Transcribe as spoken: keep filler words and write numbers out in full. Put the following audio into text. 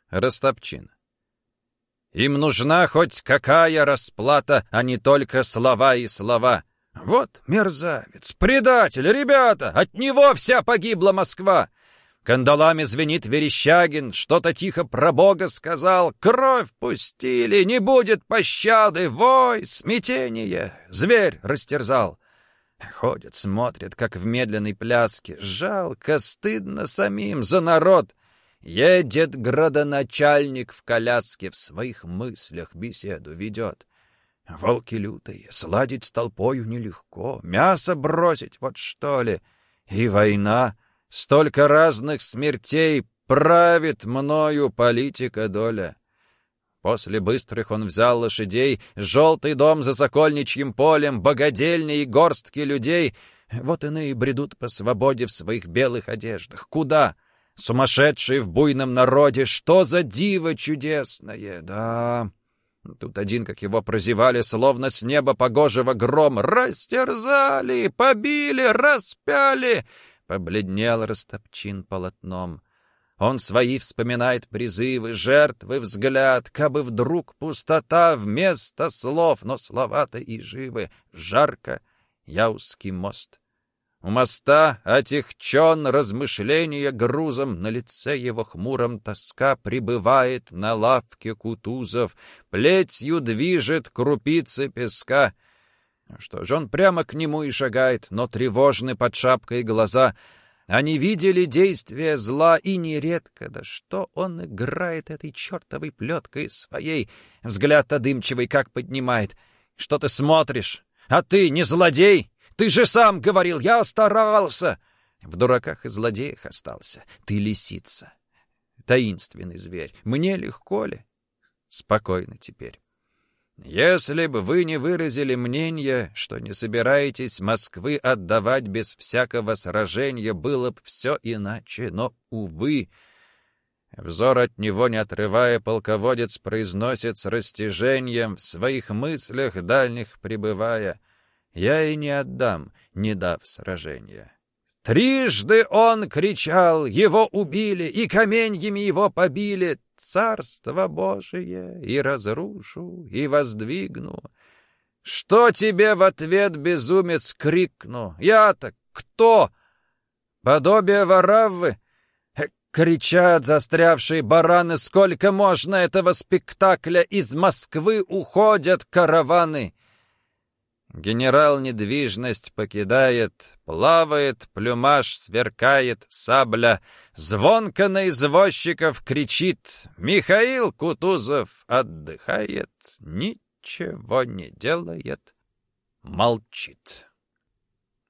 Растопчин. Им нужна хоть какая расплата, а не только слова и слова. Вот мерзавец, предатель, ребята, от него вся погибла Москва. Кандалами звенит Верещагин, что-то тихо про Бога сказал. Кровь пустили, не будет пощады, вой, смятение. Зверь растерзал. Ходят, смотрят, как в медленной пляске. Жалко, стыдно самим за народ. Едет градоначальник в коляске, в своих мыслях беседу ведет. Волки лютые, сладить с толпою нелегко, мясо бросить, вот что ли. И война, столько разных смертей, правит мною политика доля. После быстрых он взял лошадей, желтый дом за Сокольничьим полем, богадельни и горстки людей. Вот иные бредут по свободе в своих белых одеждах. Куда? Сумасшедшие в буйном народе, что за диво чудесное, да. Тут один, как его прозевали, словно с неба погожего гром, растерзали, побили, распяли. Побледнел Растопчин полотном. Он свои вспоминает призывы, жертвы, взгляд, кабы вдруг пустота вместо слов, но слова-то и живы. Жарко, Яузский мост. У моста отягчен размышления грузом, на лице его хмуром тоска прибывает на лавке Кутузов, плетью движет крупицы песка. Что ж, он прямо к нему и шагает, но тревожны под шапкой глаза. Они видели действия зла, и нередко, да что он играет этой чертовой плеткой своей, взгляд-то дымчивый как поднимает. Что ты смотришь? А ты не злодей? Ты же сам говорил, я старался. В дураках и злодеях остался. Ты лисица, таинственный зверь. Мне легко ли? Спокойно теперь. Если бы вы не выразили мнение, что не собираетесь Москвы отдавать без всякого сражения, было бы все иначе. Но, увы, взор от него не отрывая, полководец произносит с растяжением, в своих мыслях дальних пребывая: «Я и не отдам, не дав сражения». Трижды он кричал, его убили, и каменьями его побили. Царство Божие и разрушу, и воздвигну. Что тебе в ответ, безумец, крикну? Я-то кто? Подобие Вараввы? Кричат застрявшие бараны, сколько можно этого спектакля? Из Москвы уходят караваны. Генерал недвижность покидает, плавает, плюмаж сверкает, сабля. Звонко на извозчиков кричит: Михаил Кутузов отдыхает, ничего не делает, молчит.